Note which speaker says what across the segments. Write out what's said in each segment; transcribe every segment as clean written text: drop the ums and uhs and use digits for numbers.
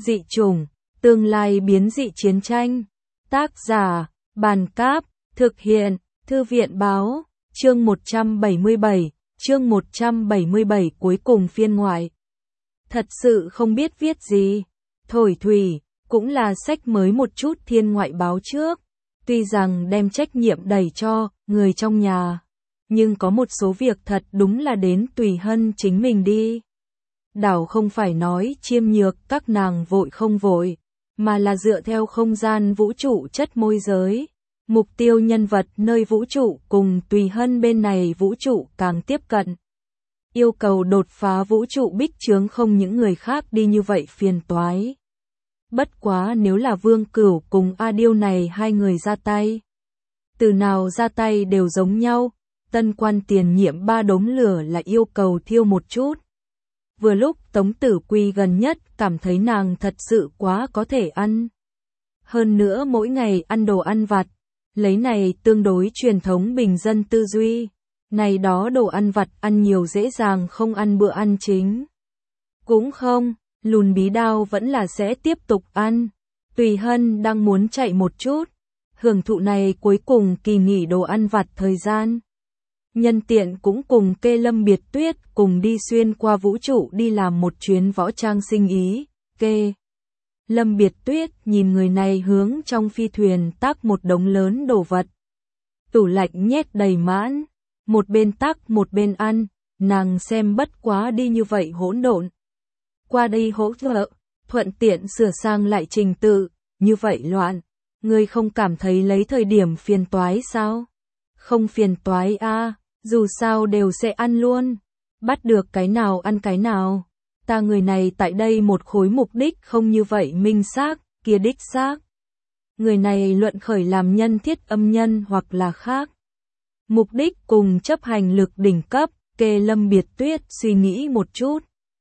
Speaker 1: Dị chủng, tương lai biến dị chiến tranh. Tác giả, Bàn Cáp, thực hiện, Thư viện Báo, chương 177 cuối cùng phiên ngoại. Thật sự không biết viết gì. Thổi thủy, cũng là sách mới một chút thiên ngoại báo trước. Tuy rằng đem trách nhiệm đẩy cho người trong nhà, nhưng có một số việc thật đúng là đến Tùy Hân chính mình đi. Đảo không phải nói chiêm nhược các nàng vội không vội, mà là dựa theo không gian vũ trụ chất môi giới. Mục tiêu nhân vật nơi vũ trụ cùng Tùy Hân bên này vũ trụ càng tiếp cận. Yêu cầu đột phá vũ trụ bích chướng không những người khác đi như vậy phiền toái. Bất quá nếu là Vương Cửu cùng A Điêu này hai người ra tay. Từ nào ra tay đều giống nhau, tân quan tiền nhiệm 3 đống lửa là yêu cầu thiêu một chút. Vừa lúc Tống Tử Quy gần nhất cảm thấy nàng thật sự quá có thể ăn. Hơn nữa mỗi ngày ăn đồ ăn vặt, lấy này tương đối truyền thống bình dân tư duy. Này đó đồ ăn vặt ăn nhiều dễ dàng không ăn bữa ăn chính. Cũng không, lùn bí đao vẫn là sẽ tiếp tục ăn. Tùy Hân đang muốn chạy một chút, hưởng thụ này cuối cùng kỳ nghỉ đồ ăn vặt thời gian. Nhân tiện cũng cùng Kê Lâm Biệt Tuyết cùng đi xuyên qua vũ trụ đi làm một chuyến võ trang sinh ý. Kê Lâm Biệt Tuyết nhìn người này hướng trong phi thuyền tác một đống lớn đồ vật. Tủ lạnh nhét đầy mãn, một bên tác một bên ăn, nàng xem bất quá đi như vậy hỗn độn. Qua đây hỗ trợ, thuận tiện sửa sang lại trình tự, như vậy loạn, ngươi không cảm thấy lấy thời điểm phiền toái sao? Không phiền toái a, dù sao đều sẽ ăn luôn, bắt được cái nào ăn cái nào. Ta người này tại đây một khối mục đích không như vậy minh xác, kia đích xác. Người này luận khởi làm nhân thiết âm nhân hoặc là khác. Mục đích cùng chấp hành lực đỉnh cấp, Kê Lâm Biệt Tuyết suy nghĩ một chút.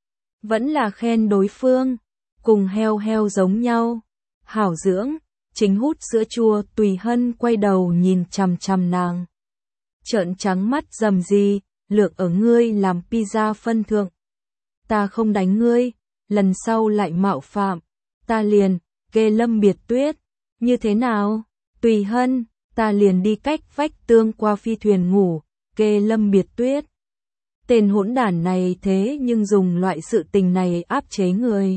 Speaker 1: Vẫn là khen đối phương, cùng heo giống nhau. Hảo dưỡng, chính hút sữa chua. Tùy Hân quay đầu nhìn chằm chằm nàng. Trợn trắng mắt rầm gì, lược ở ngươi làm pizza phân thượng. Ta không đánh ngươi, lần sau lại mạo phạm, ta liền. Kê Lâm Biệt Tuyết, như thế nào? Tùy Hân, ta liền đi cách vách tương qua phi thuyền ngủ. Kê Lâm Biệt Tuyết, tên hỗn đản này thế nhưng dùng loại sự tình này áp chế người.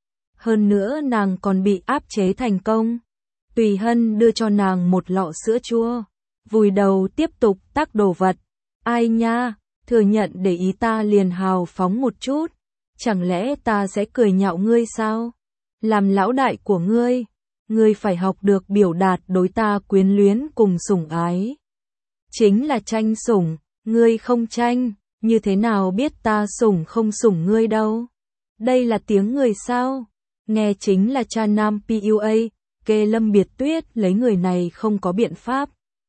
Speaker 1: Hơn nữa nàng còn bị áp chế thành công. Tùy Hân đưa cho nàng một lọ sữa chua, vùi đầu tiếp tục tác đồ vật. Ai nha, thừa nhận để ý ta liền hào phóng một chút. Chẳng lẽ ta sẽ cười nhạo ngươi sao? Làm lão đại của ngươi, ngươi phải học được biểu đạt đối ta quyến luyến cùng sủng ái. Chính là tranh sủng, ngươi không tranh, như thế nào biết ta sủng không sủng ngươi đâu? Đây là tiếng người sao? Nghe chính là cha nam PUA. Kê Lâm Biệt Tuyết lấy người này không có biện pháp.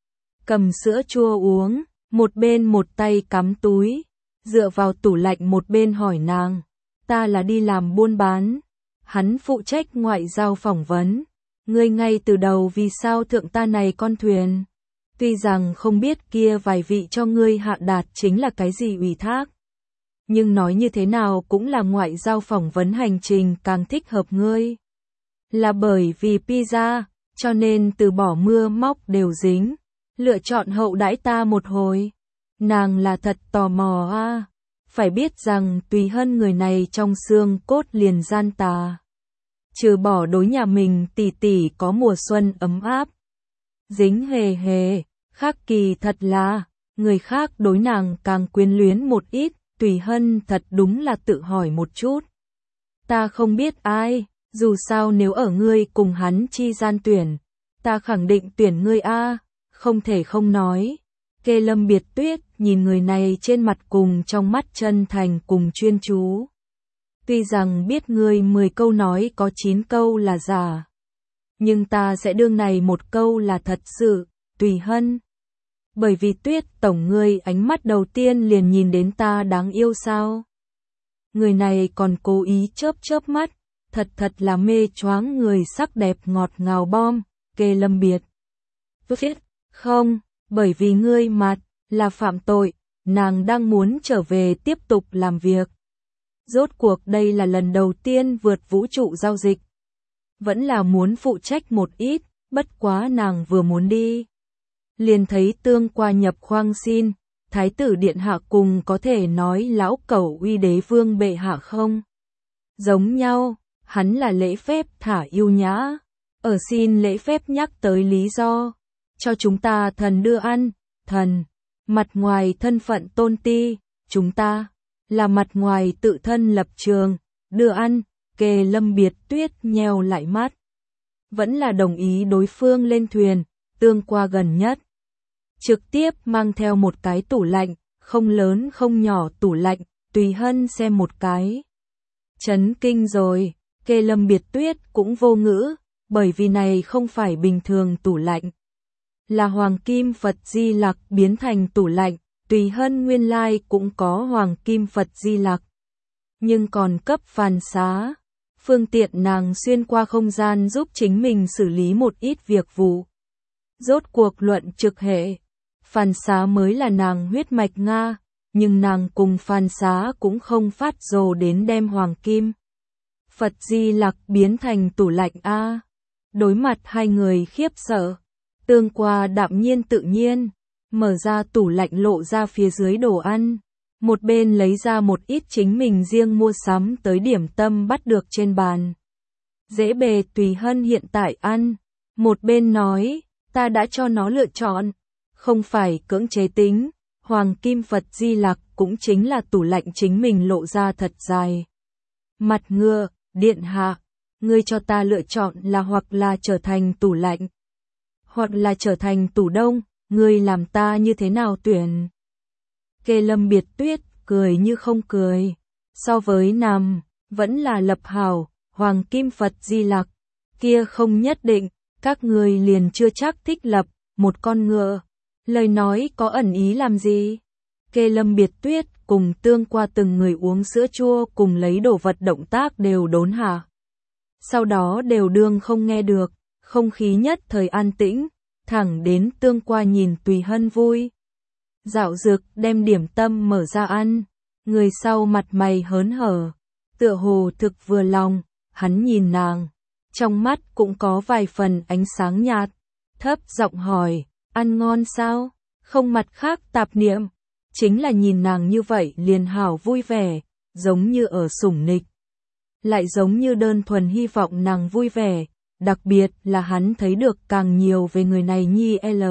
Speaker 1: Cầm sữa chua uống, một bên một tay cắm túi, dựa vào tủ lạnh một bên hỏi nàng. Ta là đi làm buôn bán, hắn phụ trách ngoại giao phỏng vấn. Ngươi ngay từ đầu vì sao thượng ta này con thuyền? Tuy rằng không biết kia vài vị cho ngươi hạ đạt chính là cái gì ủy thác, nhưng nói như thế nào cũng là ngoại giao phỏng vấn hành trình càng thích hợp ngươi. Là bởi vì pizza, cho nên từ bỏ mưa móc đều dính, lựa chọn hậu đãi ta một hồi. Nàng là thật tò mò a. Phải biết rằng Tùy Hân người này trong xương cốt liền gian tà. Trừ bỏ đối nhà mình tỷ tỷ có mùa xuân ấm áp. Dính hề hề, khác kỳ thật là, người khác đối nàng càng quyến luyến một ít. Tùy Hân thật đúng là tự hỏi một chút. Ta không biết ai, dù sao nếu ở ngươi cùng hắn chi gian tuyển, ta khẳng định tuyển ngươi a, không thể không nói. Kê Lâm Biệt Tuyết nhìn người này trên mặt cùng trong mắt chân thành cùng chuyên chú. Tuy rằng biết ngươi 10 câu nói có 9 câu là giả, nhưng ta sẽ đương này một câu là thật sự. Tùy Hân, bởi vì Tuyết tổng ngươi ánh mắt đầu tiên liền nhìn đến ta đáng yêu sao? Người này còn cố ý chớp mắt, thật là mê choáng người sắc đẹp ngọt ngào bom. Kê Lâm Biệt Tuyết, không, bởi vì ngươi mặt là phạm tội, nàng đang muốn trở về tiếp tục làm việc. Rốt cuộc đây là lần đầu tiên vượt vũ trụ giao dịch. Vẫn là muốn phụ trách một ít, bất quá nàng vừa muốn đi. Liền thấy Tương Qua nhập khoang xin, Thái tử điện hạ cùng có thể nói lão cẩu uy đế vương bệ hạ không? Giống nhau, hắn là lễ phép thả yêu nhã. Ở xin lễ phép nhắc tới lý do. Cho chúng ta thần đưa ăn, thần. Mặt ngoài thân phận tôn ti, chúng ta là mặt ngoài tự thân lập trường, đưa ăn, Kê Lâm Biệt Tuyết nheo lại mắt. Vẫn là đồng ý đối phương lên thuyền, Tương Qua gần nhất. Trực tiếp mang theo một cái tủ lạnh, không lớn không nhỏ tủ lạnh, Tùy Hân xem một cái. Chấn kinh rồi, Kê Lâm Biệt Tuyết cũng vô ngữ, bởi vì này không phải bình thường tủ lạnh. Là Hoàng Kim Phật Di Lặc biến thành tủ lạnh, Tùy Hân nguyên lai cũng có Hoàng Kim Phật Di Lặc. Nhưng còn cấp phàn xá, phương tiện nàng xuyên qua không gian giúp chính mình xử lý một ít việc vụ. Rốt cuộc luận trực hệ, phàn xá mới là nàng huyết mạch Nga, nhưng nàng cùng phàn xá cũng không phát rồ đến đem Hoàng Kim Phật Di Lặc biến thành tủ lạnh A. Đối mặt hai người khiếp sợ, Tương Qua đạm nhiên tự nhiên, mở ra tủ lạnh lộ ra phía dưới đồ ăn. Một bên lấy ra một ít chính mình riêng mua sắm tới điểm tâm bắt được trên bàn. Dễ bề Tùy Hân hiện tại ăn. Một bên nói, ta đã cho nó lựa chọn. Không phải cưỡng chế tính, Hoàng Kim Phật Di Lặc cũng chính là tủ lạnh chính mình lộ ra thật dài. Mặt ngựa, điện hạ, ngươi cho ta lựa chọn là hoặc là trở thành tủ lạnh, hoặc là trở thành tủ đông, ngươi làm ta như thế nào tuyển? Kê Lâm Biệt Tuyết cười như không cười. So với nằm, vẫn là lập hào, Hoàng Kim Phật Di Lặc. Kia không nhất định, các ngươi liền chưa chắc thích lập, một con ngựa. Lời nói có ẩn ý làm gì? Kê Lâm Biệt Tuyết cùng Tương Qua từng người uống sữa chua cùng lấy đồ vật động tác đều đốn hạ. Sau đó đều đương không nghe được, không khí nhất thời an tĩnh, thẳng đến Tương Qua nhìn Tùy Hân vui. Dạo dực đem điểm tâm mở ra ăn, người sau mặt mày hớn hở, tựa hồ thực vừa lòng, hắn nhìn nàng, trong mắt cũng có vài phần ánh sáng nhạt, thấp giọng hỏi, ăn ngon sao, không mặt khác tạp niệm, chính là nhìn nàng như vậy liền hảo vui vẻ, giống như ở sủng nịch, lại giống như đơn thuần hy vọng nàng vui vẻ, đặc biệt là hắn thấy được càng nhiều về người này nhi L.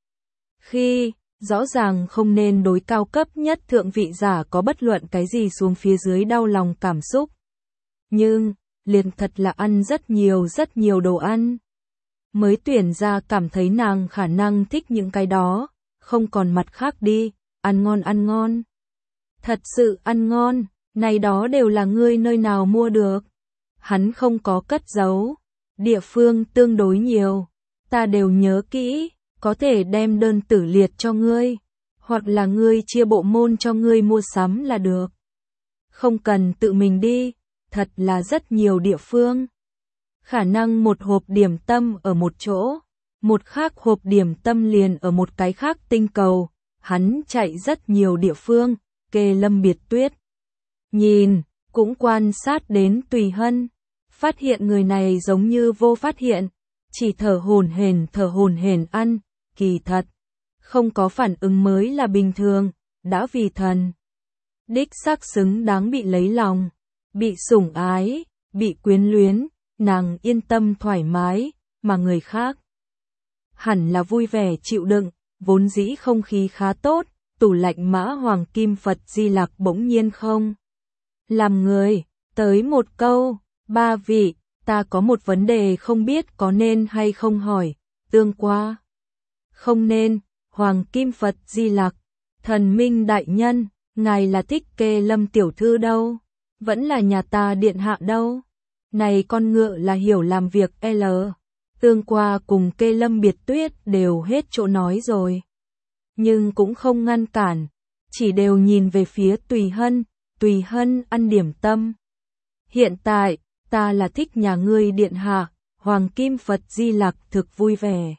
Speaker 1: Khi rõ ràng không nên đối cao cấp nhất thượng vị giả có bất luận cái gì xuống phía dưới đau lòng cảm xúc. Nhưng, liền thật là ăn rất nhiều đồ ăn. Mới tuyển ra cảm thấy nàng khả năng thích những cái đó, không còn mặt khác đi, ăn ngon. Thật sự ăn ngon, này đó đều là ngươi nơi nào mua được. Hắn không có cất giấu, địa phương tương đối nhiều, ta đều nhớ kỹ. Có thể đem đơn tử liệt cho ngươi, hoặc là ngươi chia bộ môn cho ngươi mua sắm là được. Không cần tự mình đi, thật là rất nhiều địa phương. Khả năng một hộp điểm tâm ở một chỗ, một khác hộp điểm tâm liền ở một cái khác tinh cầu, hắn chạy rất nhiều địa phương, Kê Lâm Biệt Tuyết. Nhìn, cũng quan sát đến Tùy Hân, phát hiện người này giống như vô phát hiện, chỉ thở hổn hển ăn. Kỳ thật, không có phản ứng mới là bình thường, đã vì thần. Đích xác xứng đáng bị lấy lòng, bị sủng ái, bị quyến luyến, nàng yên tâm thoải mái, mà người khác hẳn là vui vẻ chịu đựng, vốn dĩ không khí khá tốt, tủ lạnh mã Hoàng Kim Phật Di Lặc bỗng nhiên không. Làm người, tới một câu, ba vị, ta có một vấn đề không biết có nên hay không hỏi, Tương Qua. Không nên, Hoàng Kim Phật Di Lặc, thần minh đại nhân, ngài là thích Kê Lâm tiểu thư đâu, vẫn là nhà ta điện hạ đâu. Này con ngựa là hiểu làm việc L. Tương Qua cùng Kê Lâm Biệt Tuyết đều hết chỗ nói rồi. Nhưng cũng không ngăn cản, chỉ đều nhìn về phía Tùy Hân ăn điểm tâm. Hiện tại, ta là thích nhà ngươi điện hạ, Hoàng Kim Phật Di Lặc thực vui vẻ.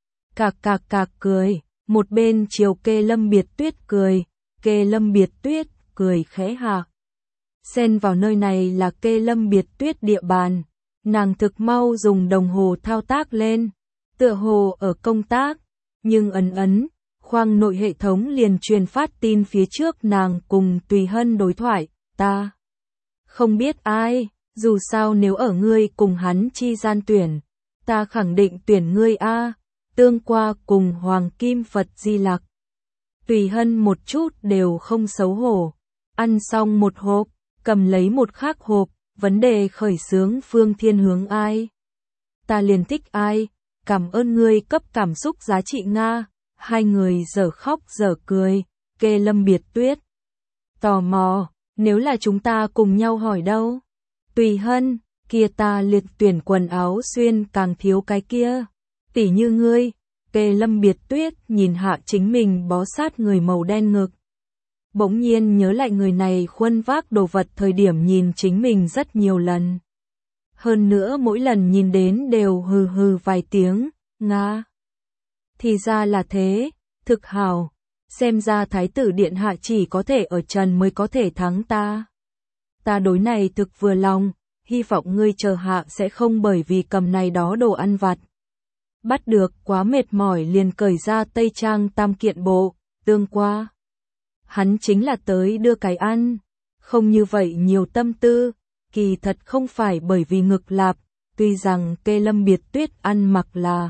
Speaker 1: Cạc cười, một bên chiều Kê Lâm Biệt Tuyết cười, Kê Lâm Biệt Tuyết cười khẽ hạ. Xen vào nơi này là Kê Lâm Biệt Tuyết địa bàn, nàng thực mau dùng đồng hồ thao tác lên, tựa hồ ở công tác, nhưng ấn, khoang nội hệ thống liền truyền phát tin phía trước nàng cùng Tùy Hân đối thoại, ta không biết ai, dù sao nếu ở ngươi cùng hắn chi gian tuyển, ta khẳng định tuyển ngươi a. Tương qua cùng Hoàng Kim Phật Di Lặc. Tùy Hân một chút đều không xấu hổ, ăn xong một hộp, cầm lấy một khác hộp, vấn đề khởi xướng Phương Thiên hướng ai. Ta liền thích ai, cảm ơn ngươi cấp cảm xúc giá trị Nga, hai người dở khóc dở cười, Kê Lâm Biệt Tuyết. Tò mò, nếu là chúng ta cùng nhau hỏi đâu? Tùy Hân, kia ta liệt tuyển quần áo xuyên càng thiếu cái kia. Tỉ như ngươi, Kê Lâm Biệt Tuyết nhìn hạ chính mình bó sát người màu đen ngực. Bỗng nhiên nhớ lại người này khuân vác đồ vật thời điểm nhìn chính mình rất nhiều lần. Hơn nữa mỗi lần nhìn đến đều hừ hừ vài tiếng, Nga. Thì ra là thế, thực hào, xem ra thái tử điện hạ chỉ có thể ở trần mới có thể thắng ta. Ta đối này thực vừa lòng, hy vọng ngươi chờ hạ sẽ không bởi vì cầm này đó đồ ăn vặt. Bắt được quá mệt mỏi liền cởi ra tây trang tam kiện bộ, tương qua. Hắn chính là tới đưa cái ăn, không như vậy nhiều tâm tư, kỳ thật không phải bởi vì ngực lạp, tuy rằng Kê Lâm Biệt Tuyết ăn mặc là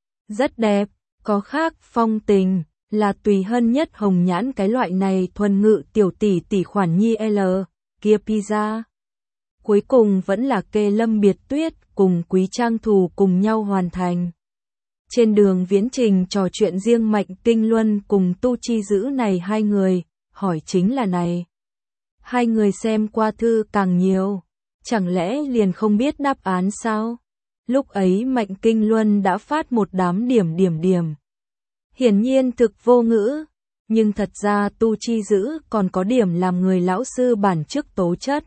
Speaker 1: rất đẹp, có khác phong tình, là Tùy Hân nhất hồng nhãn cái loại này thuần ngự tiểu tỷ tỷ khoản nhi L, kia pizza. Cuối cùng vẫn là Kê Lâm Biệt Tuyết cùng Quý Trang Thù cùng nhau hoàn thành. Trên đường viễn trình trò chuyện riêng Mạnh Kinh Luân cùng Tu Chi Dữ này hai người, hỏi chính là này. Hai người xem qua thư càng nhiều, chẳng lẽ liền không biết đáp án sao? Lúc ấy Mạnh Kinh Luân đã phát một đám điểm. Hiển nhiên thực vô ngữ, nhưng thật ra Tu Chi Dữ còn có điểm làm người lão sư bản chức tố chất.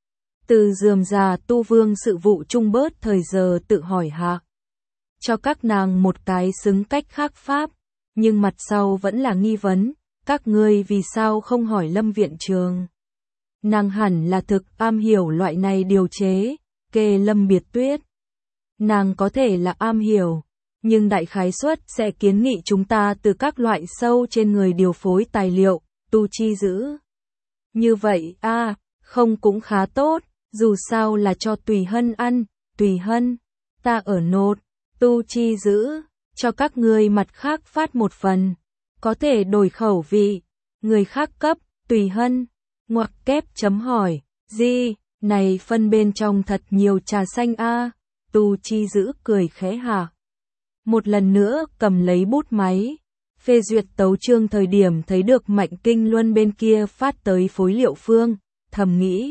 Speaker 1: Từ rườm rà tu vương sự vụ trung bớt thời giờ tự hỏi hạ. Cho các nàng một cái xứng cách khác pháp, nhưng mặt sau vẫn là nghi vấn, các ngươi vì sao không hỏi Lâm viện trường. Nàng hẳn là thực am hiểu loại này điều chế, Kê Lâm Biệt Tuyết. Nàng có thể là am hiểu, nhưng đại khái suất sẽ kiến nghị chúng ta từ các loại sâu trên người điều phối tài liệu, Tu Chi Dữ. Như vậy không cũng khá tốt, dù sao là cho Tùy Hân ăn, Tùy Hân, ta ở nốt. Tu Chi Dữ, cho các ngươi mặt khác phát một phần, có thể đổi khẩu vị, người khác cấp, Tùy Hân, ngoặc kép chấm hỏi, gì, này phân bên trong thật nhiều trà xanh Tu Chi Dữ cười khẽ hả. Một lần nữa cầm lấy bút máy, phê duyệt tấu chương thời điểm thấy được Mạnh Kinh Luân bên kia phát tới phối liệu phương, thầm nghĩ.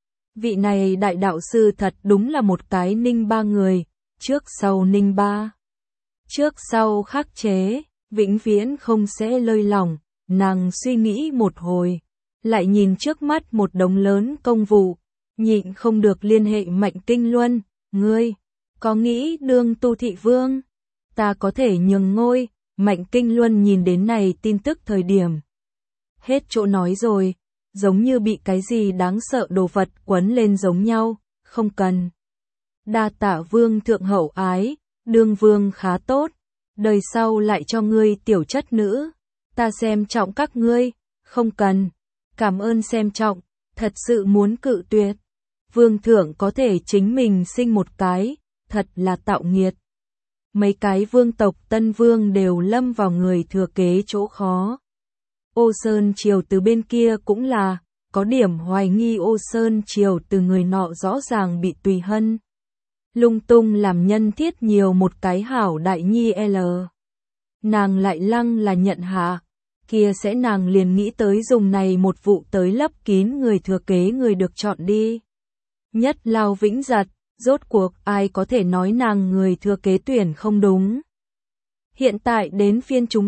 Speaker 1: Vị này đại đạo sư thật đúng là một cái ninh ba người. Trước sau ninh ba, trước sau khắc chế, vĩnh viễn không sẽ lơi lỏng, nàng suy nghĩ một hồi, lại nhìn trước mắt một đống lớn công vụ, nhịn không được liên hệ Mạnh Kinh Luân, ngươi, có nghĩ đương tu thị vương, ta có thể nhường ngôi, Mạnh Kinh Luân nhìn đến này tin tức thời điểm. Hết chỗ nói rồi, giống như bị cái gì đáng sợ đồ vật quấn lên giống nhau, không cần. Đa tạ vương thượng hậu ái, đương vương khá tốt, đời sau lại cho ngươi tiểu chất nữ, ta xem trọng các ngươi, không cần, cảm ơn xem trọng, thật sự muốn cự tuyệt. Vương thượng có thể chính mình sinh một cái, thật là tạo nghiệt. Mấy cái vương tộc tân vương đều lâm vào người thừa kế chỗ khó. Ô Sơn Triều từ bên kia cũng là, có điểm hoài nghi Ô Sơn Triều từ người nọ rõ ràng bị Tùy Hân lung tung làm nhân thiết nhiều một cái hảo đại nhi L. Nàng lại lăng là nhận hạ, kia sẽ nàng liền nghĩ tới dùng này một vụ tới lấp kín người thừa kế người được chọn đi. Nhất Lao Vĩnh giật, rốt cuộc ai có thể nói nàng người thừa kế tuyển không đúng. Hiện tại đến phiên chúng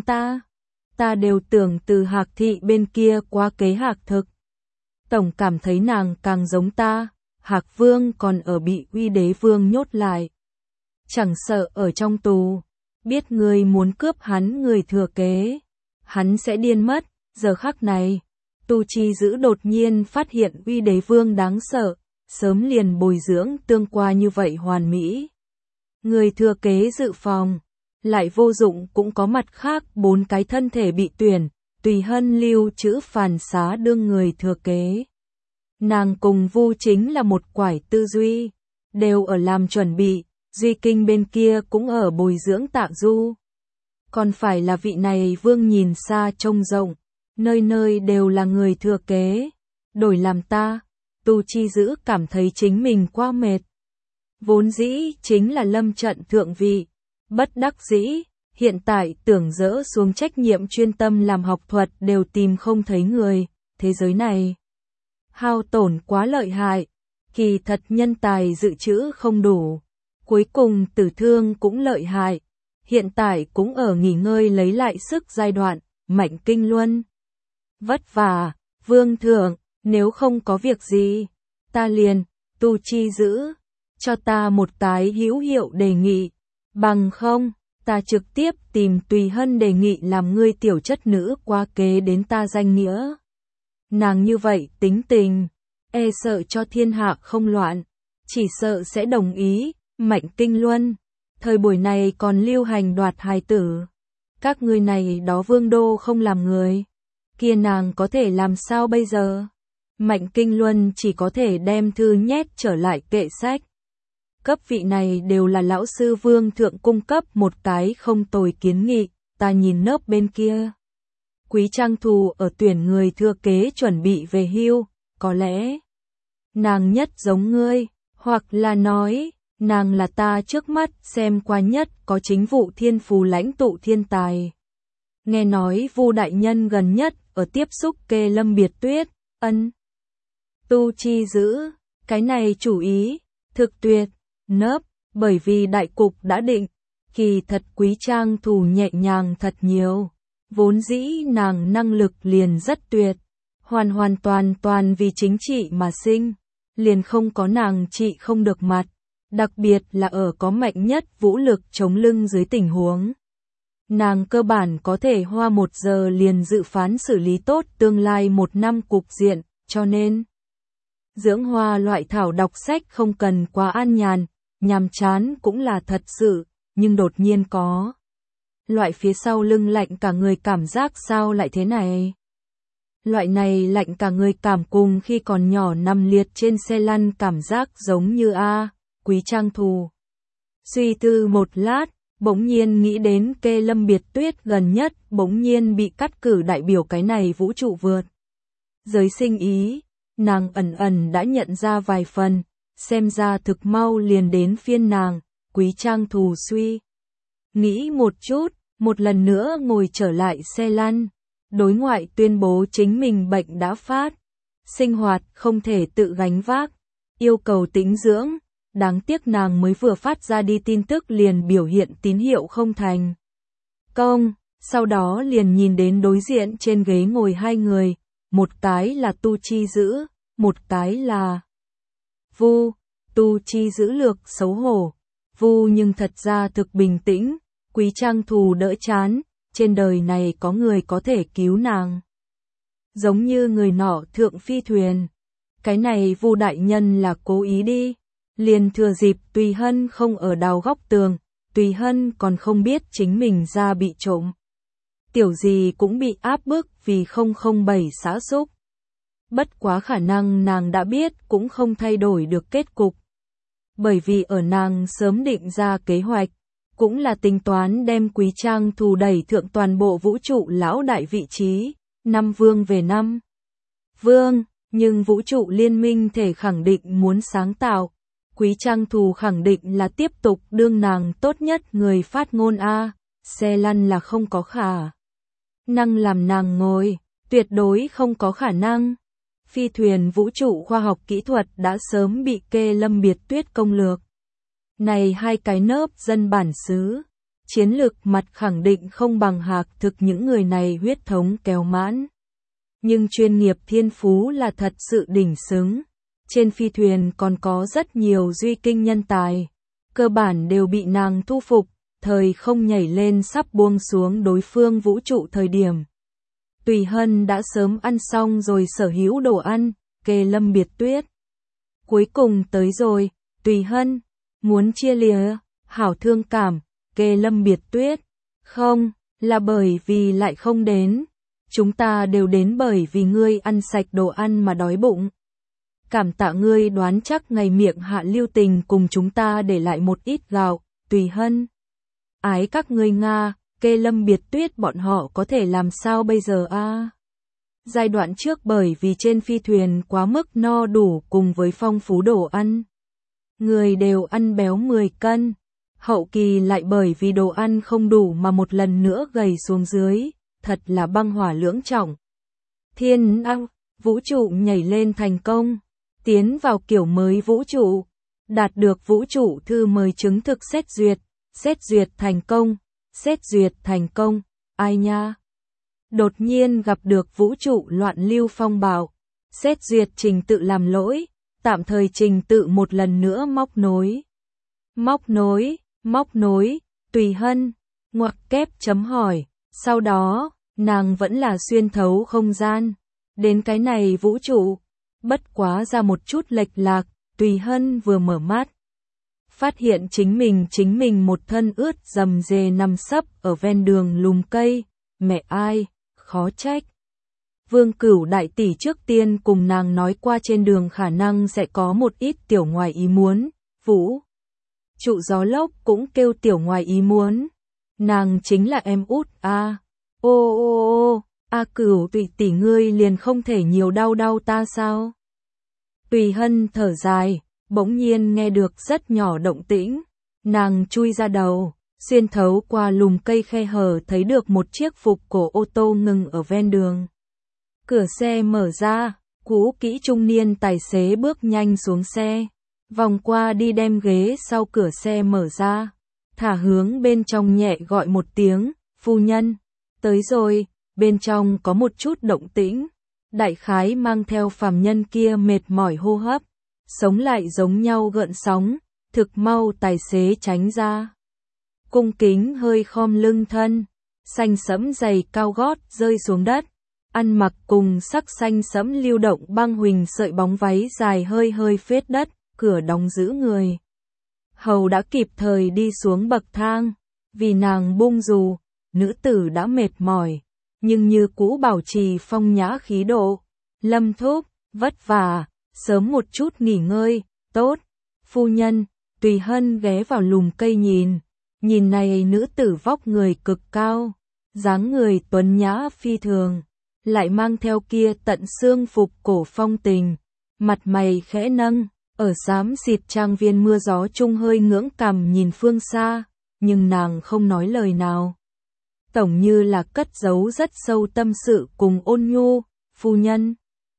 Speaker 1: ta đều tưởng từ Hạc thị bên kia qua kế Hạc thực. Tổng cảm thấy nàng càng giống ta. Hạc Vương còn ở bị Uy Đế Vương nhốt lại. Chẳng sợ ở trong tù, biết người muốn cướp hắn người thừa kế, hắn sẽ điên mất, giờ khắc này, Tu Chi Dữ đột nhiên phát hiện Uy Đế Vương đáng sợ, sớm liền bồi dưỡng tương qua như vậy hoàn mỹ. Người thừa kế dự phòng, lại vô dụng cũng có mặt khác 4 cái thân thể bị tuyển, Tùy Hân lưu trữ phản xá đương người thừa kế. Nàng cùng Vu chính là một quải tư duy, đều ở làm chuẩn bị, Duy Kinh bên kia cũng ở bồi dưỡng Tạ Du. Còn phải là vị này vương nhìn xa trông rộng, nơi nơi đều là người thừa kế, đổi làm ta, Tu Chi Dữ cảm thấy chính mình quá mệt. Vốn dĩ chính là lâm trận thượng vị, bất đắc dĩ, hiện tại tưởng dỡ xuống trách nhiệm chuyên tâm làm học thuật đều tìm không thấy người, thế giới này hao tổn quá lợi hại, kỳ thật nhân tài dự trữ không đủ, cuối cùng Tử Thương cũng lợi hại, hiện tại cũng ở nghỉ ngơi lấy lại sức giai đoạn, Mạnh Kinh Luân. Vất vả, Vương thượng, nếu không có việc gì, ta liền, Tu Chi Dữ, cho ta một cái hữu hiệu đề nghị, bằng không, ta trực tiếp tìm Tùy Hân đề nghị làm ngươi tiểu chất nữ quá kế đến ta danh nghĩa. Nàng như vậy tính tình, e sợ cho thiên hạ không loạn, chỉ sợ sẽ đồng ý, Mạnh Kinh Luân. Thời buổi này còn lưu hành đoạt hài tử. Các ngươi này đó vương đô không làm người. Kia nàng có thể làm sao bây giờ? Mạnh Kinh Luân chỉ có thể đem thư nhét trở lại kệ sách. Cấp vị này đều là lão sư vương thượng cung cấp một cái không tồi kiến nghị, ta nhìn nớp bên kia. Quý Trang Thù ở tuyển người thừa kế chuẩn bị về hưu, có lẽ nàng nhất giống ngươi, hoặc là nói, nàng là ta trước mắt xem qua nhất có chính vụ thiên phú lãnh tụ thiên tài. Nghe nói Vu đại nhân gần nhất ở tiếp xúc Kê Lâm Biệt Tuyết, ân. Tu Chi Dữ, cái này chủ ý, thực tuyệt, nớp, bởi vì đại cục đã định, kỳ thật Quý Trang Thù nhẹ nhàng thật nhiều, vốn dĩ nàng năng lực liền rất tuyệt, hoàn toàn vì chính trị mà sinh, liền không có nàng trị không được mặt, đặc biệt là ở có mạnh nhất vũ lực chống lưng dưới tình huống. Nàng cơ bản có thể hoa 1 giờ liền dự phán xử lý tốt tương lai 1 năm cục diện, cho nên dưỡng hoa loại thảo đọc sách không cần quá an nhàn, nhàm chán cũng là thật sự, nhưng đột nhiên có loại phía sau lưng lạnh cả người cảm giác sao lại thế này. Loại này lạnh cả người cảm cùng khi còn nhỏ nằm liệt trên xe lăn cảm giác giống như Quý Trang Thù. Suy tư một lát, bỗng nhiên nghĩ đến Kê Lâm Biệt Tuyết gần nhất bỗng nhiên bị cắt cử đại biểu cái này vũ trụ vượt giới sinh ý, nàng ẩn đã nhận ra vài phần, xem ra thực mau liền đến phiên nàng, Quý Trang Thù suy nghĩ một chút, một lần nữa ngồi trở lại xe lăn, đối ngoại tuyên bố chính mình bệnh đã phát, sinh hoạt không thể tự gánh vác, yêu cầu tĩnh dưỡng, đáng tiếc nàng mới vừa phát ra đi tin tức liền biểu hiện tín hiệu không thành công, sau đó liền nhìn đến đối diện trên ghế ngồi 2 người, một cái là Tu Chi Dữ, một cái là Vu. Tu Chi Dữ lược xấu hổ, Vu nhưng thật ra thực bình tĩnh, Quý Trang Thù đỡ chán, trên đời này có người có thể cứu nàng. Giống như người nọ thượng phi thuyền, cái này Vu đại nhân là cố ý đi, liền thừa dịp Tùy Hân không ở đào góc tường, Tùy Hân còn không biết chính mình ra bị trộm. Tiểu gì cũng bị áp bức vì 007 xã xúc. Bất quá khả năng nàng đã biết cũng không thay đổi được kết cục. Bởi vì ở nàng sớm định ra kế hoạch, cũng là tính toán đem Quý Trang Thù đẩy thượng toàn bộ vũ trụ lão đại vị trí, 5 vương về 5 vương, nhưng vũ trụ liên minh thể khẳng định muốn sáng tạo. Quý Trang Thù khẳng định là tiếp tục đương nàng tốt nhất người phát ngôn xe lăn là không có khả năng làm nàng ngồi, tuyệt đối không có khả năng. Phi thuyền vũ trụ khoa học kỹ thuật đã sớm bị Kê Lâm Biệt Tuyết công lược. Này 2 cái nớp dân bản xứ, chiến lược mặt khẳng định không bằng Hạc Thực những người này huyết thống kéo mãn. Nhưng chuyên nghiệp thiên phú là thật sự đỉnh xứng. Trên phi thuyền còn có rất nhiều duy kinh nhân tài, cơ bản đều bị nàng thu phục, thời không nhảy lên sắp buông xuống đối phương vũ trụ thời điểm. Tùy Hân đã sớm ăn xong rồi sở hữu đồ ăn, kê Lâm Biệt Tuyết. Cuối cùng tới rồi, Tùy Hân, muốn chia lìa, hảo thương cảm, kê Lâm Biệt Tuyết. Không, là bởi vì lại không đến. Chúng ta đều đến bởi vì ngươi ăn sạch đồ ăn mà đói bụng. Cảm tạ ngươi đoán chắc ngày miệng hạ lưu tình cùng chúng ta để lại một ít gạo, Tùy Hân. Ái các ngươi Nga, kê Lâm Biệt Tuyết bọn họ có thể làm sao bây giờ a? Giai đoạn trước bởi vì trên phi thuyền quá mức no đủ cùng với phong phú đồ ăn. Người đều ăn béo 10 cân. Hậu kỳ lại bởi vì đồ ăn không đủ mà một lần nữa gầy xuống dưới, thật là băng hỏa lưỡng trọng. Thiên Ang, vũ trụ nhảy lên thành công, tiến vào kiểu mới vũ trụ, đạt được vũ trụ thư mời chứng thực xét duyệt thành công, ai nha? Đột nhiên gặp được vũ trụ loạn lưu phong bạo, xét duyệt trình tự làm lỗi, tạm thời trình tự một lần nữa móc nối, Tùy Hân, ngoặc kép chấm hỏi, sau đó, nàng vẫn là xuyên thấu không gian, đến cái này vũ trụ, bất quá ra một chút lệch lạc, Tùy Hân vừa mở mắt. Phát hiện chính mình một thân ướt rầm rề nằm sấp ở ven đường lùm cây, mẹ ai, khó trách. Vương Cửu đại tỷ trước tiên cùng nàng nói qua trên đường khả năng sẽ có một ít tiểu ngoài ý muốn, vũ trụ gió lốc cũng kêu tiểu ngoài ý muốn. Nàng chính là em út a. A Cửu tùy tỷ ngươi liền không thể nhiều đau ta sao? Tùy Hân thở dài, bỗng nhiên nghe được rất nhỏ động tĩnh, nàng chui ra đầu, xuyên thấu qua lùm cây khe hở thấy được một chiếc phục cổ ô tô ngừng ở ven đường. Cửa xe mở ra, cũ kỹ trung niên tài xế bước nhanh xuống xe, vòng qua đi đem ghế sau cửa xe mở ra, thả hướng bên trong nhẹ gọi một tiếng, phu nhân, tới rồi, bên trong có một chút động tĩnh, đại khái mang theo phàm nhân kia mệt mỏi hô hấp, sống lại giống nhau gợn sóng, thực mau tài xế tránh ra. Cung kính hơi khom lưng thân, xanh sẫm giày cao gót rơi xuống đất, ăn mặc cùng sắc xanh sẫm lưu động băng huỳnh sợi bóng váy dài hơi phết đất, cửa đóng giữ người. Hầu đã kịp thời đi xuống bậc thang, vì nàng bung dù, nữ tử đã mệt mỏi, nhưng như cũ bảo trì phong nhã khí độ. Lâm thúc, vất vả, sớm một chút nghỉ ngơi, tốt. Phu nhân, Tùy Hân ghé vào lùm cây nhìn này nữ tử vóc người cực cao, dáng người tuấn nhã phi thường, lại mang theo kia tận xương phục cổ phong tình, mặt mày khẽ nâng, ở xám xịt trang viên mưa gió chung hơi ngưỡng cằm nhìn phương xa, nhưng nàng không nói lời nào. Tổng như là cất giấu rất sâu tâm sự cùng ôn nhu, phu nhân.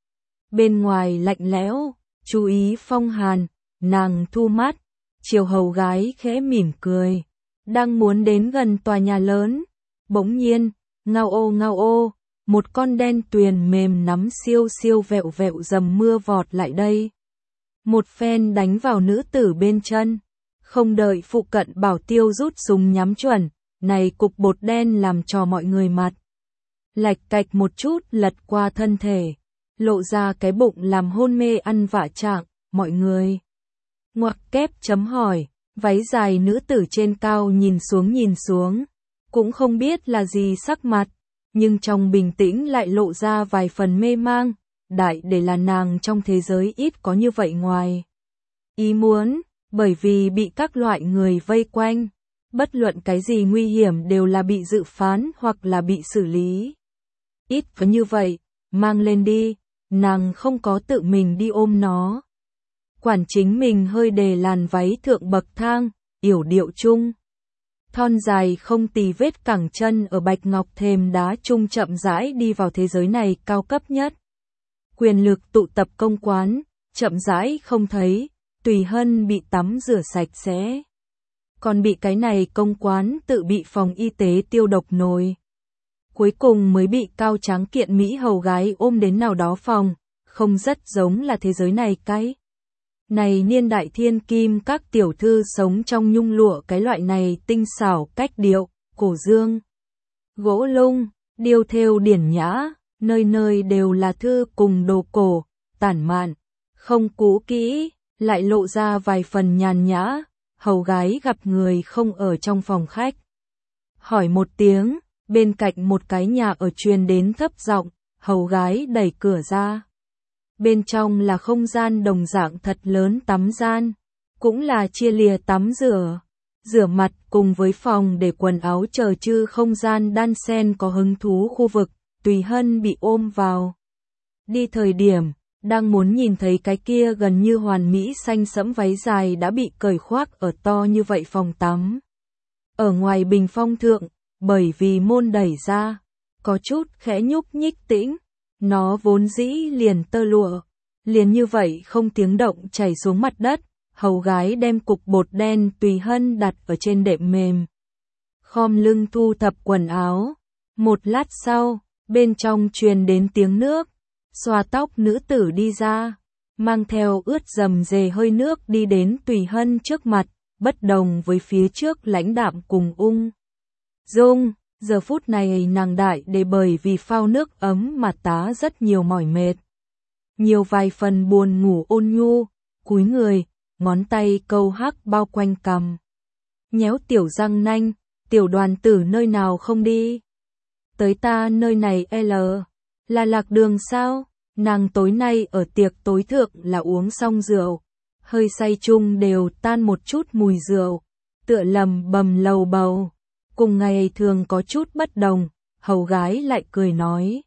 Speaker 1: Bên ngoài lạnh lẽo, chú ý phong hàn, nàng thu mắt, chiều hầu gái khẽ mỉm cười, đang muốn đến gần tòa nhà lớn, bỗng nhiên, ngao ô, một con đen tuyền mềm nắm siêu vẹo dầm mưa vọt lại đây. Một phen đánh vào nữ tử bên chân, không đợi phụ cận bảo tiêu rút súng nhắm chuẩn, này cục bột đen làm cho mọi người mặt. Lạch cạch một chút lật qua thân thể, lộ ra cái bụng làm hôn mê ăn vạ trạng, mọi người. Ngoặc kép chấm hỏi, váy dài nữ tử trên cao nhìn xuống, cũng không biết là gì sắc mặt, nhưng trong bình tĩnh lại lộ ra vài phần mê mang, đại để là nàng trong thế giới ít có như vậy ngoài. Ý muốn, bởi vì bị các loại người vây quanh, bất luận cái gì nguy hiểm đều là bị dự phán hoặc là bị xử lý. Ít có như vậy, mang lên đi, nàng không có tự mình đi ôm nó. Quản chính mình hơi đề làn váy thượng bậc thang, yểu điệu chung. Thon dài không tì vết cẳng chân ở bạch ngọc thềm đá chung chậm rãi đi vào thế giới này cao cấp nhất. Quyền lực tụ tập công quán, chậm rãi không thấy, Tùy Hân bị tắm rửa sạch sẽ. Còn bị cái này công quán tự bị phòng y tế tiêu độc nồi. Cuối cùng mới bị cao tráng kiện Mỹ hầu gái ôm đến nào đó phòng, không rất giống là thế giới này cái. Này niên đại thiên kim các tiểu thư sống trong nhung lụa cái loại này tinh xảo cách điệu, cổ dương. Gỗ lung, điêu thêu điển nhã, nơi nơi đều là thư cùng đồ cổ, tản mạn, không cũ kỹ, lại lộ ra vài phần nhàn nhã. Hầu gái gặp người không ở trong phòng khách. Hỏi một tiếng, bên cạnh một cái nhà ở truyền đến thấp giọng, hầu gái đẩy cửa ra. Bên trong là không gian đồng dạng thật lớn tắm gian, cũng là chia lìa tắm rửa mặt cùng với phòng để quần áo chờ chứ không gian đan xen có hứng thú khu vực. Tùy Hân bị ôm vào. Đi thời điểm, đang muốn nhìn thấy cái kia gần như hoàn mỹ xanh sẫm váy dài đã bị cởi khoác ở to như vậy phòng tắm. Ở ngoài bình phong thượng, bởi vì môn đẩy ra, có chút khẽ nhúc nhích tĩnh, nó vốn dĩ liền tơ lụa, liền như vậy không tiếng động chảy xuống mặt đất. Hầu gái đem cục bột đen Tùy Hân đặt ở trên đệm mềm, khom lưng thu thập quần áo. Một lát sau, bên trong truyền đến tiếng nước, xoa tóc nữ tử đi ra, mang theo ướt rầm rề hơi nước đi đến Tùy Hân trước mặt, bất đồng với phía trước lãnh đạm cùng ung dung. Giờ phút này nàng đại để bởi vì phao nước ấm mà tá rất nhiều mỏi mệt, nhiều vài phần buồn ngủ ôn nhu, cúi người, ngón tay câu hắc bao quanh cằm, nhéo tiểu răng nanh. Tiểu đoàn tử nơi nào không đi? Tới ta nơi này là lạc đường sao? Nàng tối nay ở tiệc tối thượng là uống xong rượu, hơi say chung đều tan một chút mùi rượu, tựa lầm bầm lầu bầu, cùng ngày thường có chút bất đồng. Hầu gái lại cười nói,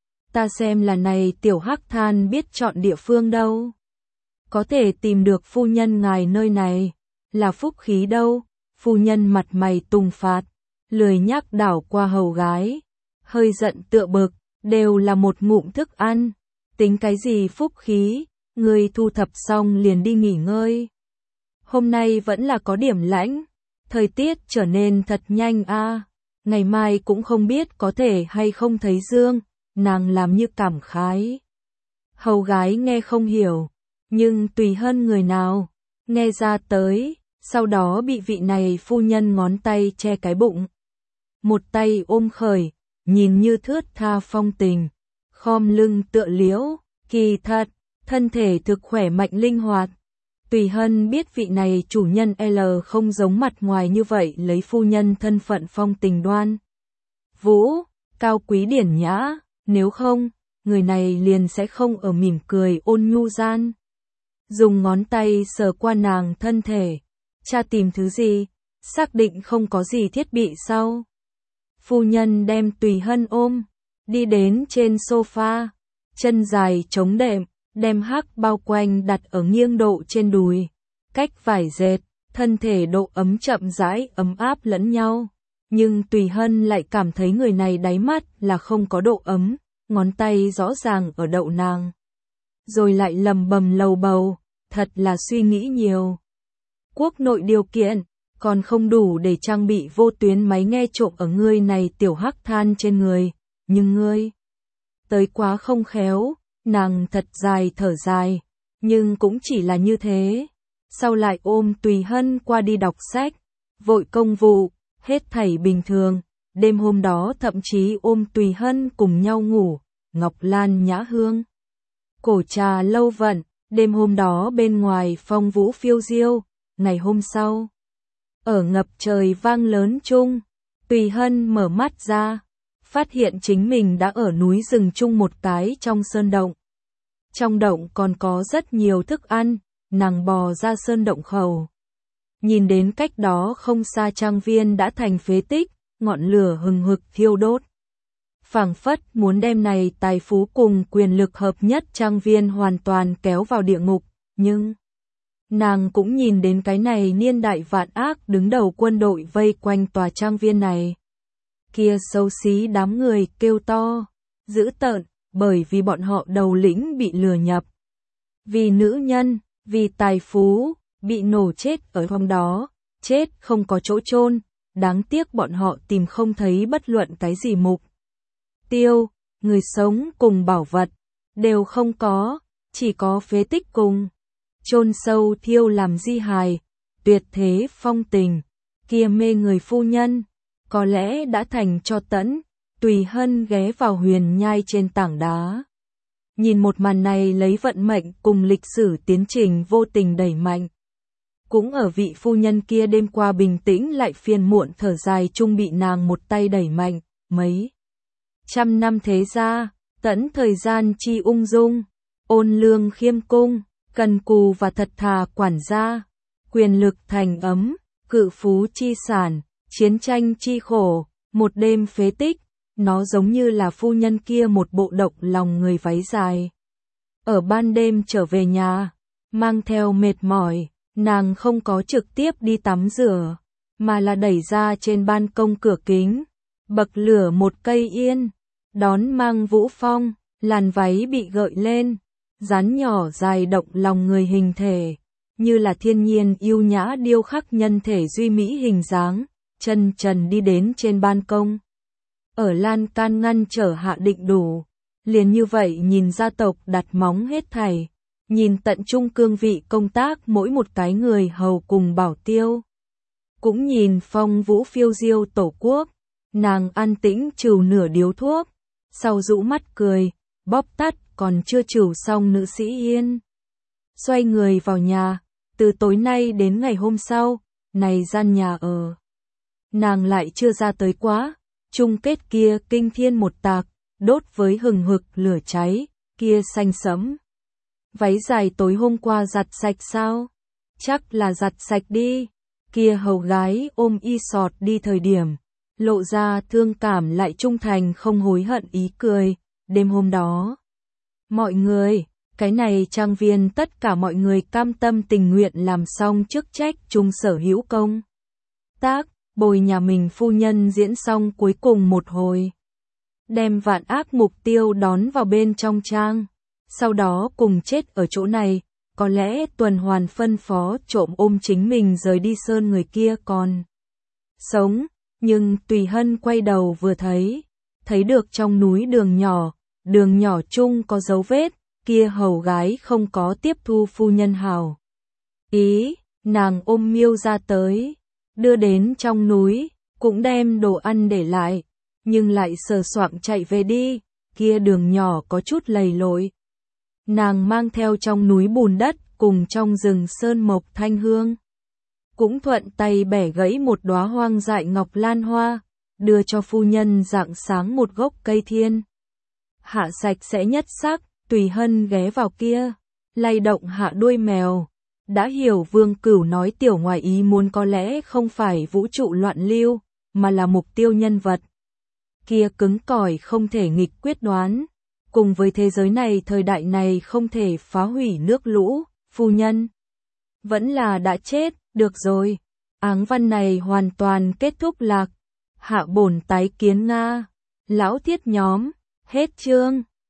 Speaker 1: ta xem là này tiểu hắc than biết chọn địa phương đâu, có thể tìm được phu nhân ngài nơi này, là phúc khí đâu. Phu nhân mặt mày tùng phạt, lười nhắc đảo qua hầu gái, hơi giận tựa bực, đều là một ngụm thức ăn, tính cái gì phúc khí, người thu thập xong liền đi nghỉ ngơi. Hôm nay vẫn là có điểm lãnh, thời tiết trở nên thật nhanh a, ngày mai cũng không biết có thể hay không thấy dương. Nàng làm như cảm khái. Hầu gái nghe không hiểu, nhưng Tùy Hân người nào nghe ra tới. Sau đó bị vị này phu nhân ngón tay che cái bụng, một tay ôm khởi, nhìn như thướt tha phong tình, khom lưng tựa liễu, kỳ thật, thân thể thực khỏe mạnh linh hoạt. Tùy Hân biết vị này chủ nhân không giống mặt ngoài như vậy lấy phu nhân thân phận phong tình đoan vũ, cao quý điển nhã, nếu không, người này liền sẽ không ở mỉm cười ôn nhu gian. Dùng ngón tay sờ qua nàng thân thể. Cha tìm thứ gì? Xác định không có gì thiết bị sau. Phu nhân đem Tùy Hân ôm, đi đến trên sofa, chân dài chống đệm, đem hắc bao quanh đặt ở nghiêng độ trên đùi, cách vải dệt, thân thể độ ấm chậm rãi ấm áp lẫn nhau. Nhưng Tùy Hân lại cảm thấy người này đáy mắt là không có độ ấm, ngón tay rõ ràng ở đậu nàng. Rồi lại lầm bầm lầu bầu, thật là suy nghĩ nhiều. Quốc nội điều kiện, còn không đủ để trang bị vô tuyến máy nghe trộm ở ngươi này tiểu hắc than trên người, nhưng ngươi tới quá không khéo. Nàng thật dài thở dài, nhưng cũng chỉ là như thế. Sau lại ôm Tùy Hân qua đi đọc sách, vội công vụ, hết thảy bình thường. Đêm hôm đó thậm chí ôm Tùy Hân cùng nhau ngủ, ngọc lan nhã hương, cổ trà lâu vận. Đêm hôm đó bên ngoài phong vũ phiêu diêu. Ngày hôm sau, ở ngập trời vang lớn chung, Tùy Hân mở mắt ra, phát hiện chính mình đã ở núi rừng chung một cái trong sơn động. Trong động còn có rất nhiều thức ăn, nàng bò ra sơn động khẩu. Nhìn đến cách đó không xa trang viên đã thành phế tích, ngọn lửa hừng hực thiêu đốt. Phảng phất muốn đem này tài phú cùng quyền lực hợp nhất trang viên hoàn toàn kéo vào địa ngục, nhưng nàng cũng nhìn đến cái này niên đại vạn ác đứng đầu quân đội vây quanh tòa trang viên này. Kia xấu xí đám người kêu to, dữ tợn, bởi vì bọn họ đầu lĩnh bị lừa nhập. Vì nữ nhân, vì tài phú, bị nổ chết ở trong đó, chết không có chỗ chôn, đáng tiếc bọn họ tìm không thấy bất luận cái gì mục tiêu, người sống cùng bảo vật, đều không có, chỉ có phế tích cùng chôn sâu thiêu làm di hài. Tuyệt thế phong tình, kia mê người phu nhân, có lẽ đã thành cho tẫn, Tùy Hân ghé vào huyền nhai trên tảng đá. Nhìn một màn này lấy vận mệnh cùng lịch sử tiến trình vô tình đẩy mạnh. Cũng ở vị phu nhân kia đêm qua bình tĩnh lại phiền muộn thở dài chung bị nàng một tay đẩy mạnh, mấy trăm năm thế gia, tẫn thời gian chi ung dung, ôn lương khiêm cung, cần cù và thật thà quản gia, quyền lực thành ấm, cự phú chi sản, chiến tranh chi khổ, một đêm phế tích, nó giống như là phu nhân kia một bộ động lòng người váy dài. Ở ban đêm trở về nhà, mang theo mệt mỏi, nàng không có trực tiếp đi tắm rửa, mà là đẩy ra trên ban công cửa kính, bậc lửa một cây yên, đón mang vũ phong, làn váy bị gợi lên, dáng nhỏ dài động lòng người hình thể, như là thiên nhiên yêu nhã điêu khắc nhân thể duy mỹ hình dáng, chân trần đi đến trên ban công. Ở lan can ngăn trở Hạ Định Đủ, liền như vậy nhìn gia tộc đặt móng hết thảy, nhìn tận trung cương vị công tác mỗi một cái người hầu cùng bảo tiêu. Cũng nhìn phong vũ phiêu diêu tổ quốc, nàng an tĩnh trừ nửa điếu thuốc, sau rũ mắt cười, bóp tắt còn chưa trừ xong nữ sĩ yên. Xoay người vào nhà, từ tối nay đến ngày hôm sau, này gian nhà ở. Nàng lại chưa ra tới quá, chung kết kia kinh thiên một tạc, đốt với hừng hực lửa cháy, kia xanh sẫm. Váy dài tối hôm qua giặt sạch sao? Chắc là giặt sạch đi. Kia hầu gái ôm y sọt đi thời điểm, lộ ra thương cảm lại trung thành không hối hận ý cười, đêm hôm đó. Mọi người, cái này trang viên tất cả mọi người cam tâm tình nguyện làm xong chức trách chung sở hữu công tác, bồi nhà mình phu nhân diễn xong cuối cùng một hồi. Đem vạn ác mục tiêu đón vào bên trong trang, sau đó cùng chết ở chỗ này, có lẽ tuần hoàn phân phó trộm ôm chính mình rời đi sơn người kia còn sống, nhưng Tùy Hân quay đầu vừa thấy được trong núi đường nhỏ chung có dấu vết, kia hầu gái không có tiếp thu phu nhân hảo ý, nàng ôm Miêu ra tới, đưa đến trong núi, cũng đem đồ ăn để lại, nhưng lại sờ soạng chạy về đi, kia đường nhỏ có chút lầy lội. Nàng mang theo trong núi bùn đất cùng trong rừng sơn mộc thanh hương. Cũng thuận tay bẻ gãy một đóa hoang dại ngọc lan hoa, đưa cho phu nhân rạng sáng một gốc cây thiên. Hạ sạch sẽ nhất sắc, Tùy Hân ghé vào kia, lay động hạ đuôi mèo. Đã hiểu Vương Cửu nói tiểu ngoài ý muốn có lẽ không phải vũ trụ loạn lưu, mà là mục tiêu nhân vật. Kia cứng cỏi không thể nghịch quyết đoán. Cùng với thế giới này thời đại này không thể phá hủy nước lũ, phu nhân. Vẫn là đã chết, được rồi. Áng văn này hoàn toàn kết thúc lạc. Hạ bổn tái kiến Nga. Lão thiết nhóm, hết chương.